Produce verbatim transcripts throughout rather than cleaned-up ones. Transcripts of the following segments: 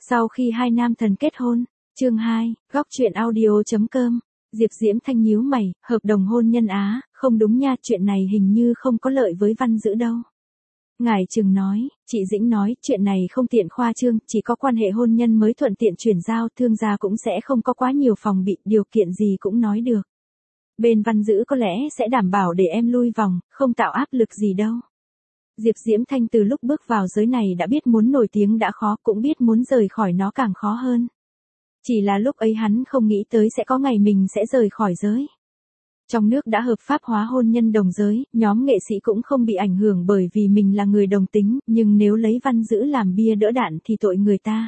Sau khi hai nam thần kết hôn, chương hai, góc truyện audio chấm com, Diệp Diễm Thanh nhíu mày, hợp đồng hôn nhân á, không đúng nha, chuyện này hình như không có lợi với Văn Dữ đâu. Ngải Trừng nói, chị Dĩnh nói, chuyện này không tiện khoa trương, chỉ có quan hệ hôn nhân mới thuận tiện chuyển giao, thương gia cũng sẽ không có quá nhiều phòng bị, điều kiện gì cũng nói được. Bên Văn Dữ có lẽ sẽ đảm bảo để em lui vòng, không tạo áp lực gì đâu. Diệp Diễm Thanh từ lúc bước vào giới này đã biết muốn nổi tiếng đã khó, cũng biết muốn rời khỏi nó càng khó hơn. Chỉ là lúc ấy hắn không nghĩ tới sẽ có ngày mình sẽ rời khỏi giới. Trong nước đã hợp pháp hóa hôn nhân đồng giới, nhóm nghệ sĩ cũng không bị ảnh hưởng bởi vì mình là người đồng tính, nhưng nếu lấy Văn Dữ làm bia đỡ đạn thì tội người ta.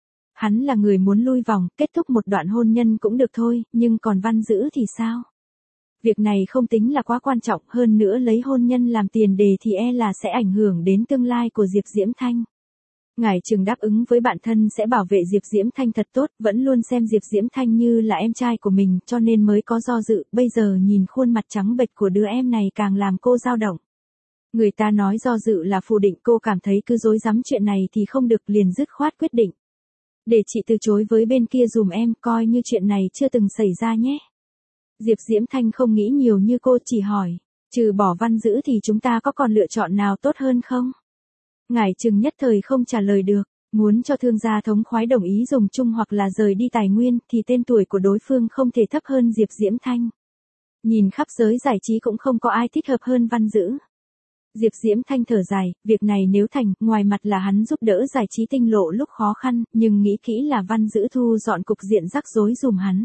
Hắn là người muốn lui vòng, kết thúc một đoạn hôn nhân cũng được thôi, nhưng còn Văn Dữ thì sao? Việc này không tính là quá quan trọng, hơn nữa lấy hôn nhân làm tiền đề thì e là sẽ ảnh hưởng đến tương lai của Diệp Diễm Thanh. Ngải Trừng đáp ứng với bản thân sẽ bảo vệ Diệp Diễm Thanh thật tốt, vẫn luôn xem Diệp Diễm Thanh như là em trai của mình, cho nên mới có do dự, bây giờ nhìn khuôn mặt trắng bệch của đứa em này càng làm cô dao động. Người ta nói do dự là phủ định, cô cảm thấy cứ dối dám chuyện này thì không được, liền dứt khoát quyết định. Để chị từ chối với bên kia dùm em, coi như chuyện này chưa từng xảy ra nhé. Diệp Diễm Thanh không nghĩ nhiều như cô, chỉ hỏi, trừ bỏ Văn Dữ thì chúng ta có còn lựa chọn nào tốt hơn không? Ngải Trừng nhất thời không trả lời được, muốn cho thương gia thống khoái đồng ý dùng chung hoặc là rời đi tài nguyên thì tên tuổi của đối phương không thể thấp hơn Diệp Diễm Thanh. Nhìn khắp giới giải trí cũng không có ai thích hợp hơn Văn Dữ. Diệp Diễm Thanh thở dài, việc này nếu thành, ngoài mặt là hắn giúp đỡ giải trí tinh lộ lúc khó khăn, nhưng nghĩ kỹ là Văn Dữ thu dọn cục diện rắc rối dùm hắn.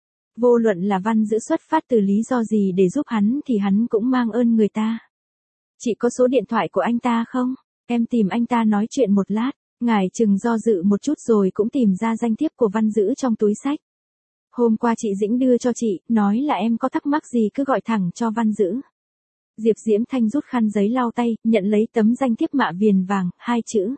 Vô luận là Văn Dữ xuất phát từ lý do gì để giúp hắn thì hắn cũng mang ơn người ta. Chị có số điện thoại của anh ta không? Em tìm anh ta nói chuyện một lát. Ngải Trừng do dự một chút rồi cũng tìm ra danh thiếp của Văn Dữ trong túi xách. Hôm qua chị Dĩnh đưa cho chị, nói là em có thắc mắc gì cứ gọi thẳng cho Văn Dữ. Diệp Diễm Thanh rút khăn giấy lau tay, nhận lấy tấm danh thiếp mạ viền vàng, hai chữ.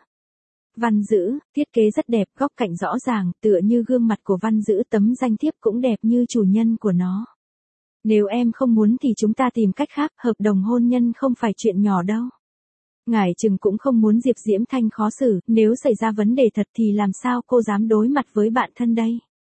Văn Dữ, thiết kế rất đẹp, góc cạnh rõ ràng, tựa như gương mặt của Văn Dữ, tấm danh thiếp cũng đẹp như chủ nhân của nó. Nếu em không muốn thì chúng ta tìm cách khác, hợp đồng hôn nhân không phải chuyện nhỏ đâu. Ngải Trừng cũng không muốn Diệp Diễm Thanh khó xử, nếu xảy ra vấn đề thật thì làm sao cô dám đối mặt với bạn thân đây?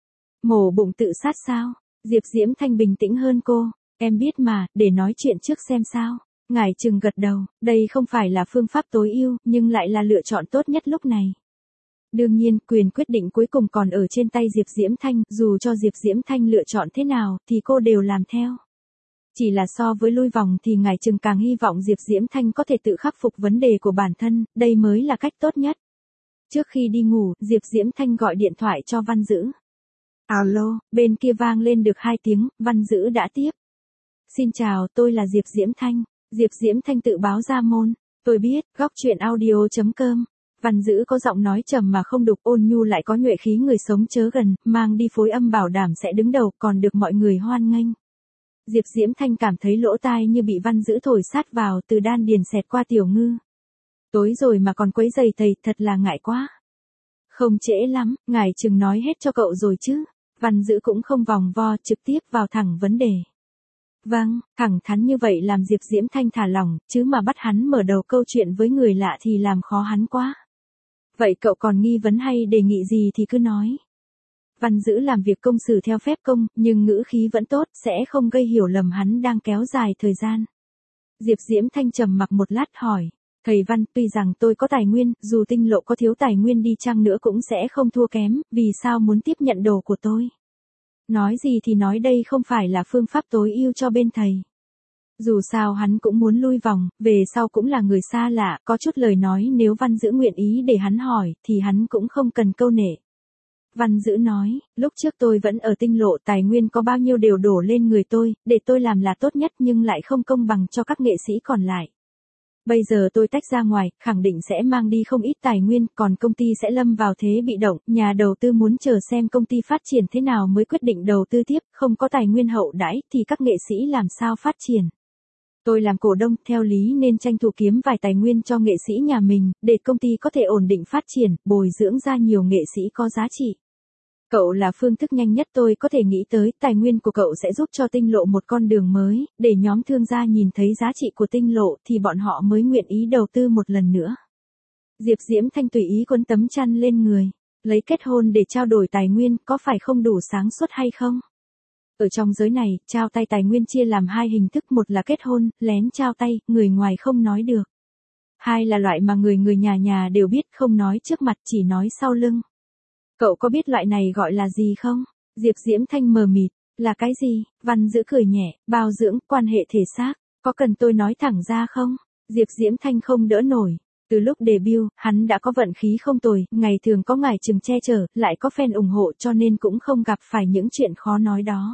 Mổ bụng tự sát sao? Diệp Diễm Thanh bình tĩnh hơn cô, em biết mà, để nói chuyện trước xem sao. Ngải Trừng gật đầu, đây không phải là phương pháp tối ưu, nhưng lại là lựa chọn tốt nhất lúc này. Đương nhiên, quyền quyết định cuối cùng còn ở trên tay Diệp Diễm Thanh, dù cho Diệp Diễm Thanh lựa chọn thế nào, thì cô đều làm theo. Chỉ là so với lui vòng thì Ngải Trừng càng hy vọng Diệp Diễm Thanh có thể tự khắc phục vấn đề của bản thân, đây mới là cách tốt nhất. Trước khi đi ngủ, Diệp Diễm Thanh gọi điện thoại cho Văn Dữ. Alo, bên kia vang lên được hai tiếng, Văn Dữ đã tiếp. Xin chào, tôi là Diệp Diễm Thanh. Diệp Diễm Thanh tự báo ra môn. Tôi biết, góc truyện audio chấm com. Văn Dữ có giọng nói trầm mà không đục, ôn nhu lại có nhuệ khí người sống chớ gần, mang đi phối âm bảo đảm sẽ đứng đầu, còn được mọi người hoan nghênh. Diệp Diễm Thanh cảm thấy lỗ tai như bị Văn Dữ thổi sát vào, từ đan điền xẹt qua tiểu ngư. Tối rồi mà còn quấy giày thầy, thật là ngại quá. Không trễ lắm, Ngải Trừng nói hết cho cậu rồi chứ. Văn Dữ cũng không vòng vo, trực tiếp vào thẳng vấn đề. Vâng, thẳng thắn như vậy làm Diệp Diễm Thanh thả lỏng, chứ mà bắt hắn mở đầu câu chuyện với người lạ thì làm khó hắn quá. Vậy cậu còn nghi vấn hay đề nghị gì thì cứ nói. Văn Dữ làm việc công xử theo phép công, nhưng ngữ khí vẫn tốt, sẽ không gây hiểu lầm hắn đang kéo dài thời gian. Diệp Diễm Thanh trầm mặc một lát hỏi, thầy Văn, tuy rằng tôi có tài nguyên, dù tinh lộ có thiếu tài nguyên đi chăng nữa cũng sẽ không thua kém, vì sao muốn tiếp nhận đồ của tôi? Nói gì thì nói, đây không phải là phương pháp tối ưu cho bên thầy. Dù sao hắn cũng muốn lui vòng, về sau cũng là người xa lạ, có chút lời nói nếu Văn Dữ nguyện ý để hắn hỏi, thì hắn cũng không cần câu nệ. Văn Dữ nói, lúc trước tôi vẫn ở tinh lộ, tài nguyên có bao nhiêu đều đổ lên người tôi, để tôi làm là tốt nhất nhưng lại không công bằng cho các nghệ sĩ còn lại. Bây giờ tôi tách ra ngoài, khẳng định sẽ mang đi không ít tài nguyên, còn công ty sẽ lâm vào thế bị động, nhà đầu tư muốn chờ xem công ty phát triển thế nào mới quyết định đầu tư tiếp, không có tài nguyên hậu đãi thì các nghệ sĩ làm sao phát triển. Tôi làm cổ đông, theo lý nên tranh thủ kiếm vài tài nguyên cho nghệ sĩ nhà mình, để công ty có thể ổn định phát triển, bồi dưỡng ra nhiều nghệ sĩ có giá trị. Cậu là phương thức nhanh nhất tôi có thể nghĩ tới, tài nguyên của cậu sẽ giúp cho tinh lộ một con đường mới, để nhóm thương gia nhìn thấy giá trị của tinh lộ thì bọn họ mới nguyện ý đầu tư một lần nữa. Diệp Diễm Thanh tùy ý quấn tấm chăn lên người. Lấy kết hôn để trao đổi tài nguyên có phải không đủ sáng suốt hay không? Ở trong giới này, trao tay tài nguyên chia làm hai hình thức, một là kết hôn, lén trao tay, người ngoài không nói được. Hai là loại mà người người nhà nhà đều biết, không nói trước mặt chỉ nói sau lưng. Cậu có biết loại này gọi là gì không? Diệp Diễm Thanh mờ mịt, là cái gì? Văn Dữ cười nhẹ, bao dưỡng, quan hệ thể xác, có cần tôi nói thẳng ra không? Diệp Diễm Thanh không đỡ nổi. Từ lúc debut, hắn đã có vận khí không tồi, ngày thường có ngải chừng che chở, lại có fan ủng hộ cho nên cũng không gặp phải những chuyện khó nói đó.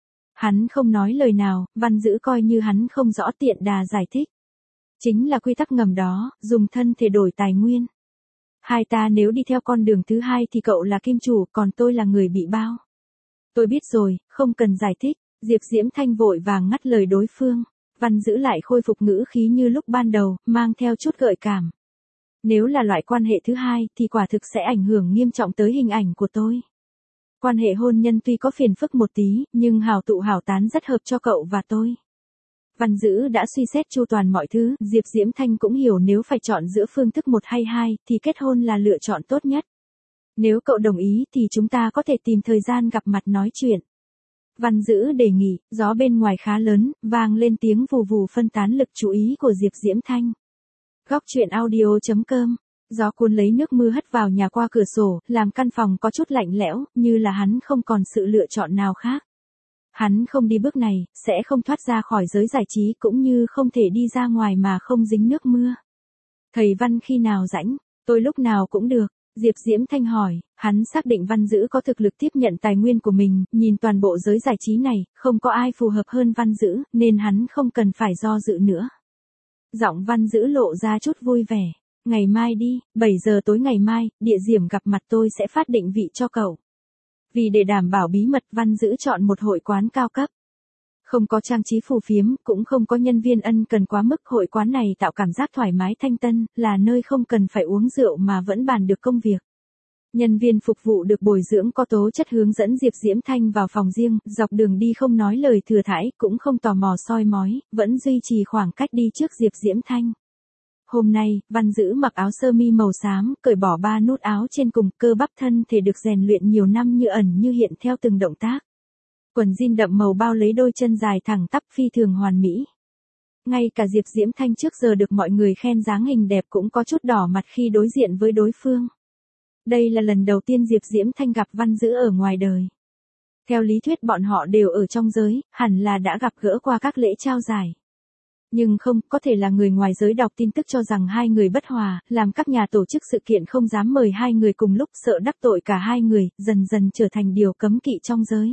Hắn không nói lời nào, Văn Dữ coi như hắn không rõ tiện đà giải thích. Chính là quy tắc ngầm đó, dùng thân thể đổi tài nguyên. Hai ta nếu đi theo con đường thứ hai thì cậu là kim chủ, còn tôi là người bị bao. Tôi biết rồi, không cần giải thích. Diệp Diễm Thanh vội vàng ngắt lời đối phương. Văn Dữ lại khôi phục ngữ khí như lúc ban đầu, mang theo chút gợi cảm. Nếu là loại quan hệ thứ hai thì quả thực sẽ ảnh hưởng nghiêm trọng tới hình ảnh của tôi. Quan hệ hôn nhân tuy có phiền phức một tí, nhưng hảo tụ hảo tán rất hợp cho cậu và tôi. Văn Dữ đã suy xét chu toàn mọi thứ, Diệp Diễm Thanh cũng hiểu nếu phải chọn giữa phương thức một hay hai, thì kết hôn là lựa chọn tốt nhất. Nếu cậu đồng ý thì chúng ta có thể tìm thời gian gặp mặt nói chuyện. Văn Dữ đề nghị, gió bên ngoài khá lớn, vang lên tiếng vù vù phân tán lực chú ý của Diệp Diễm Thanh. Góc truyện audio chấm com. Gió cuốn lấy nước mưa hất vào nhà qua cửa sổ, làm căn phòng có chút lạnh lẽo, như là hắn không còn sự lựa chọn nào khác. Hắn không đi bước này, sẽ không thoát ra khỏi giới giải trí, cũng như không thể đi ra ngoài mà không dính nước mưa. Thầy Văn khi nào rảnh? Tôi lúc nào cũng được. Diệp Diễm Thanh hỏi, hắn xác định Văn Dữ có thực lực tiếp nhận tài nguyên của mình, nhìn toàn bộ giới giải trí này, không có ai phù hợp hơn Văn Dữ, nên hắn không cần phải do dự nữa. Giọng Văn Dữ lộ ra chút vui vẻ. Ngày mai đi, bảy giờ tối ngày mai, địa điểm gặp mặt tôi sẽ phát định vị cho cậu. Vì để đảm bảo bí mật, Văn Dữ chọn một hội quán cao cấp. Không có trang trí phù phiếm, cũng không có nhân viên ân cần quá mức, hội quán này tạo cảm giác thoải mái thanh tân, là nơi không cần phải uống rượu mà vẫn bàn được công việc. Nhân viên phục vụ được bồi dưỡng có tố chất, hướng dẫn Diệp Diễm Thanh vào phòng riêng, dọc đường đi không nói lời thừa thãi, cũng không tò mò soi mói, vẫn duy trì khoảng cách đi trước Diệp Diễm Thanh. Hôm nay, Văn Dữ mặc áo sơ mi màu xám, cởi bỏ ba nút áo trên cùng, cơ bắp thân thể được rèn luyện nhiều năm như ẩn như hiện theo từng động tác. Quần jean đậm màu bao lấy đôi chân dài thẳng tắp phi thường hoàn mỹ. Ngay cả Diệp Diễm Thanh trước giờ được mọi người khen dáng hình đẹp cũng có chút đỏ mặt khi đối diện với đối phương. Đây là lần đầu tiên Diệp Diễm Thanh gặp Văn Dữ ở ngoài đời. Theo lý thuyết bọn họ đều ở trong giới, hẳn là đã gặp gỡ qua các lễ trao giải. Nhưng không, có thể là người ngoài giới đọc tin tức cho rằng hai người bất hòa, làm các nhà tổ chức sự kiện không dám mời hai người cùng lúc, sợ đắc tội cả hai người, dần dần trở thành điều cấm kỵ trong giới.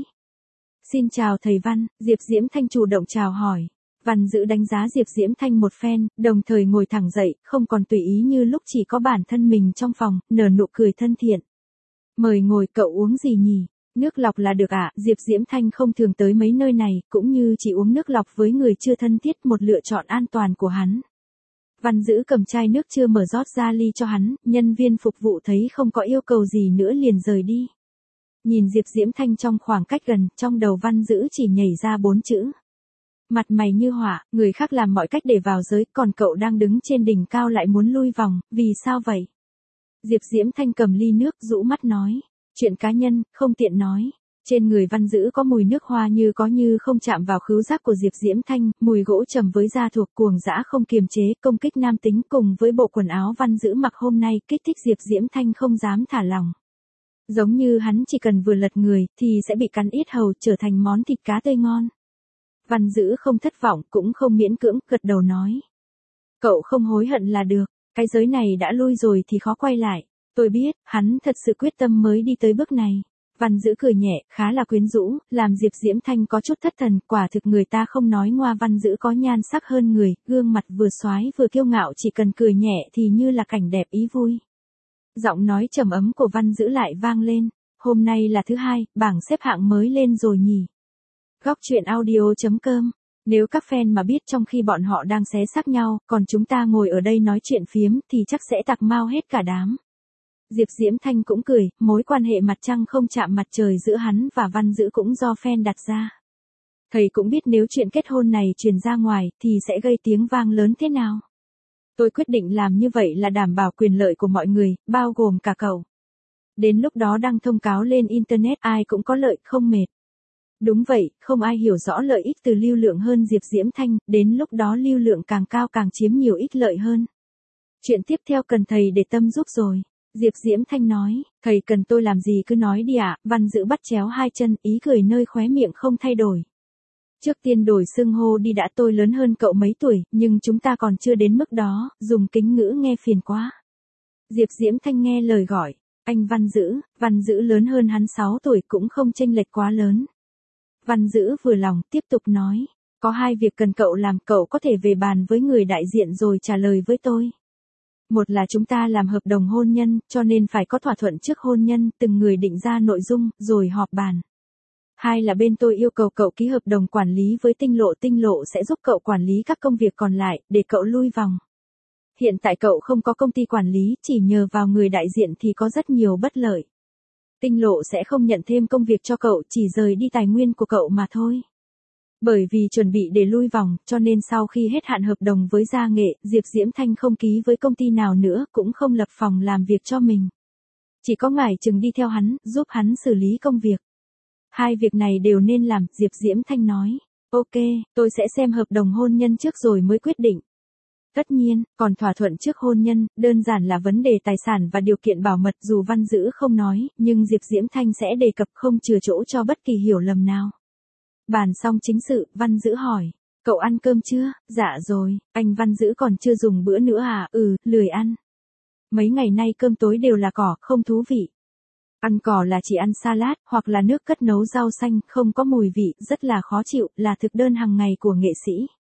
Xin chào thầy Văn, Diệp Diễm Thanh chủ động chào hỏi. Văn Dữ đánh giá Diệp Diễm Thanh một phen, đồng thời ngồi thẳng dậy, không còn tùy ý như lúc chỉ có bản thân mình trong phòng, nở nụ cười thân thiện. Mời ngồi, cậu uống gì nhỉ? Nước lọc là được ạ. Diệp Diễm Thanh không thường tới mấy nơi này, cũng như chỉ uống nước lọc với người chưa thân thiết, một lựa chọn an toàn của hắn. Văn Dữ cầm chai nước chưa mở rót ra ly cho hắn, nhân viên phục vụ thấy không có yêu cầu gì nữa liền rời đi. Nhìn Diệp Diễm Thanh trong khoảng cách gần, trong đầu Văn Dữ chỉ nhảy ra bốn chữ. Mặt mày như họa, người khác làm mọi cách để vào giới, còn cậu đang đứng trên đỉnh cao lại muốn lui vòng, vì sao vậy? Diệp Diễm Thanh cầm ly nước, rũ mắt nói. Chuyện cá nhân, không tiện nói. Trên người Văn Dữ có mùi nước hoa như có như không chạm vào khứu giác của Diệp Diễm Thanh, mùi gỗ trầm với da thuộc cuồng dã không kiềm chế, công kích nam tính cùng với bộ quần áo Văn Dữ mặc hôm nay kích thích Diệp Diễm Thanh không dám thả lỏng. Giống như hắn chỉ cần vừa lật người thì sẽ bị cắn yết hầu trở thành món thịt cá tươi ngon. Văn Dữ không thất vọng cũng không miễn cưỡng, gật đầu nói. Cậu không hối hận là được, cái giới này đã lui rồi thì khó quay lại. Tôi biết, hắn thật sự quyết tâm mới đi tới bước này. Văn Dữ cười nhẹ, khá là quyến rũ, làm Diệp Diễm Thanh có chút thất thần, quả thực người ta không nói ngoa, Văn Dữ có nhan sắc hơn người, gương mặt vừa xoái vừa kiêu ngạo, chỉ cần cười nhẹ thì như là cảnh đẹp ý vui. Giọng nói trầm ấm của Văn Dữ lại vang lên, hôm nay là thứ hai, bảng xếp hạng mới lên rồi nhỉ. Góc truyện audio chấm com. Nếu các fan mà biết trong khi bọn họ đang xé xác nhau, còn chúng ta ngồi ở đây nói chuyện phiếm thì chắc sẽ tạc mau hết cả đám. Diệp Diễm Thanh cũng cười, mối quan hệ mặt trăng không chạm mặt trời giữa hắn và Văn Dữ cũng do fan đặt ra. Thầy cũng biết nếu chuyện kết hôn này truyền ra ngoài thì sẽ gây tiếng vang lớn thế nào. Tôi quyết định làm như vậy là đảm bảo quyền lợi của mọi người, bao gồm cả cậu. Đến lúc đó đăng thông cáo lên Internet ai cũng có lợi không mệt. Đúng vậy, không ai hiểu rõ lợi ích từ lưu lượng hơn Diệp Diễm Thanh, đến lúc đó lưu lượng càng cao càng chiếm nhiều ích lợi hơn. Chuyện tiếp theo cần thầy để tâm giúp rồi. Diệp Diễm Thanh nói, thầy cần tôi làm gì cứ nói đi ạ, Văn Dữ bắt chéo hai chân, ý cười nơi khóe miệng không thay đổi. Trước tiên đổi xưng hô đi đã, tôi lớn hơn cậu mấy tuổi, nhưng chúng ta còn chưa đến mức đó, dùng kính ngữ nghe phiền quá. Diệp Diễm Thanh nghe lời gọi, anh Văn Dữ, Văn Dữ lớn hơn hắn sáu tuổi cũng không chênh lệch quá lớn. Văn Dữ vừa lòng, tiếp tục nói, có hai việc cần cậu làm, cậu có thể về bàn với người đại diện rồi trả lời với tôi. Một là chúng ta làm hợp đồng hôn nhân, cho nên phải có thỏa thuận trước hôn nhân, từng người định ra nội dung, rồi họp bàn. Hai là bên tôi yêu cầu cậu ký hợp đồng quản lý với Tinh Lộ, Tinh Lộ sẽ giúp cậu quản lý các công việc còn lại, để cậu lui vòng. Hiện tại cậu không có công ty quản lý, chỉ nhờ vào người đại diện thì có rất nhiều bất lợi. Tinh Lộ sẽ không nhận thêm công việc cho cậu, chỉ rời đi tài nguyên của cậu mà thôi. Bởi vì chuẩn bị để lui vòng, cho nên sau khi hết hạn hợp đồng với Gia Nghệ, Diệp Diễm Thanh không ký với công ty nào nữa, cũng không lập phòng làm việc cho mình. Chỉ có ngải chừng đi theo hắn, giúp hắn xử lý công việc. Hai việc này đều nên làm, Diệp Diễm Thanh nói. Ok, tôi sẽ xem hợp đồng hôn nhân trước rồi mới quyết định. Tất nhiên, còn thỏa thuận trước hôn nhân, đơn giản là vấn đề tài sản và điều kiện bảo mật, dù Văn Dữ không nói, nhưng Diệp Diễm Thanh sẽ đề cập không chừa chỗ cho bất kỳ hiểu lầm nào. Bàn xong chính sự, Văn Dữ hỏi, cậu ăn cơm chưa? Dạ rồi, anh Văn Dữ còn chưa dùng bữa nữa à? Ừ, lười ăn. Mấy ngày nay cơm tối đều là cỏ, không thú vị. Ăn cỏ là chỉ ăn salad, hoặc là nước cất nấu rau xanh, không có mùi vị, rất là khó chịu, là thực đơn hàng ngày của nghệ sĩ.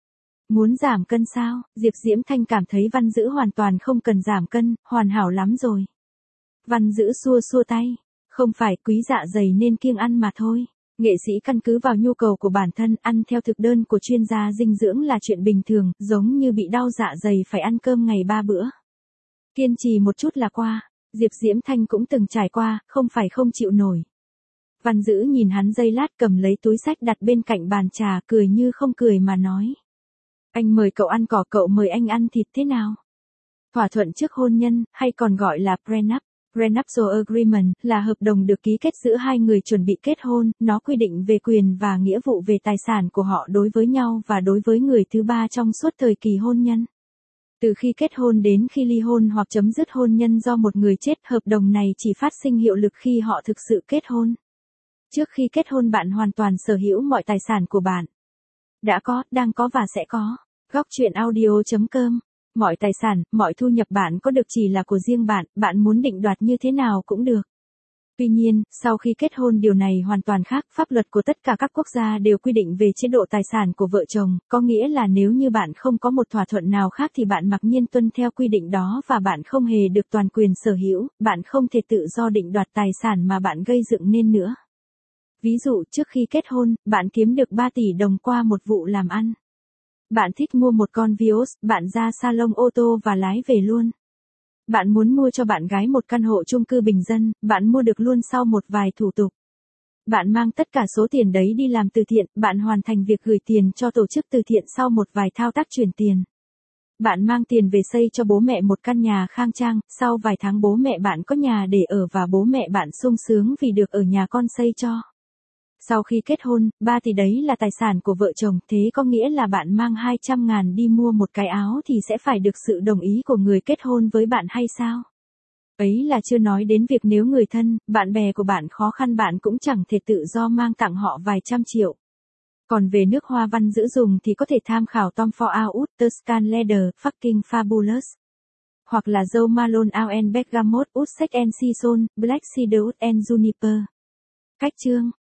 Muốn giảm cân sao? Diệp Diễm Thanh cảm thấy Văn Dữ hoàn toàn không cần giảm cân, hoàn hảo lắm rồi. Văn Dữ xua xua tay, không phải quý dạ dày nên kiêng ăn mà thôi. Nghệ sĩ căn cứ vào nhu cầu của bản thân, ăn theo thực đơn của chuyên gia dinh dưỡng là chuyện bình thường, giống như bị đau dạ dày phải ăn cơm ngày ba bữa. Kiên trì một chút là qua, Diệp Diễm Thanh cũng từng trải qua, không phải không chịu nổi. Văn Dữ nhìn hắn giây lát, cầm lấy túi xách đặt bên cạnh bàn trà, cười như không cười mà nói. Anh mời cậu ăn cỏ, cậu mời anh ăn thịt thế nào? Thỏa thuận trước hôn nhân, hay còn gọi là prenup. Prenuptial agreement là hợp đồng được ký kết giữa hai người chuẩn bị kết hôn, nó quy định về quyền và nghĩa vụ về tài sản của họ đối với nhau và đối với người thứ ba trong suốt thời kỳ hôn nhân. Từ khi kết hôn đến khi ly hôn hoặc chấm dứt hôn nhân do một người chết, hợp đồng này chỉ phát sinh hiệu lực khi họ thực sự kết hôn. Trước khi kết hôn bạn hoàn toàn sở hữu mọi tài sản của bạn. Đã có, đang có và sẽ có. Góc truyện audio chấm com. Mọi tài sản, mọi thu nhập bạn có được chỉ là của riêng bạn, bạn muốn định đoạt như thế nào cũng được. Tuy nhiên, sau khi kết hôn điều này hoàn toàn khác, pháp luật của tất cả các quốc gia đều quy định về chế độ tài sản của vợ chồng, có nghĩa là nếu như bạn không có một thỏa thuận nào khác thì bạn mặc nhiên tuân theo quy định đó và bạn không hề được toàn quyền sở hữu, bạn không thể tự do định đoạt tài sản mà bạn gây dựng nên nữa. Ví dụ, trước khi kết hôn, bạn kiếm được ba tỷ đồng qua một vụ làm ăn. Bạn thích mua một con Vios, bạn ra salon ô tô và lái về luôn. Bạn muốn mua cho bạn gái một căn hộ chung cư bình dân, bạn mua được luôn sau một vài thủ tục. Bạn mang tất cả số tiền đấy đi làm từ thiện, bạn hoàn thành việc gửi tiền cho tổ chức từ thiện sau một vài thao tác chuyển tiền. Bạn mang tiền về xây cho bố mẹ một căn nhà khang trang, sau vài tháng bố mẹ bạn có nhà để ở và bố mẹ bạn sung sướng vì được ở nhà con xây cho. Sau khi kết hôn, ba tỷ đấy là tài sản của vợ chồng, thế có nghĩa là bạn mang hai trăm ngàn đi mua một cái áo thì sẽ phải được sự đồng ý của người kết hôn với bạn hay sao? Ấy là chưa nói đến việc nếu người thân, bạn bè của bạn khó khăn bạn cũng chẳng thể tự do mang tặng họ vài trăm triệu. Còn về nước hoa Văn Dữ dùng thì có thể tham khảo Tom Ford Out, Tuscan Leather, Fucking Fabulous. Hoặc là Joe Malone Out and Bergamot, Utrecht and Sison, Black Cedar and Juniper. Cách chương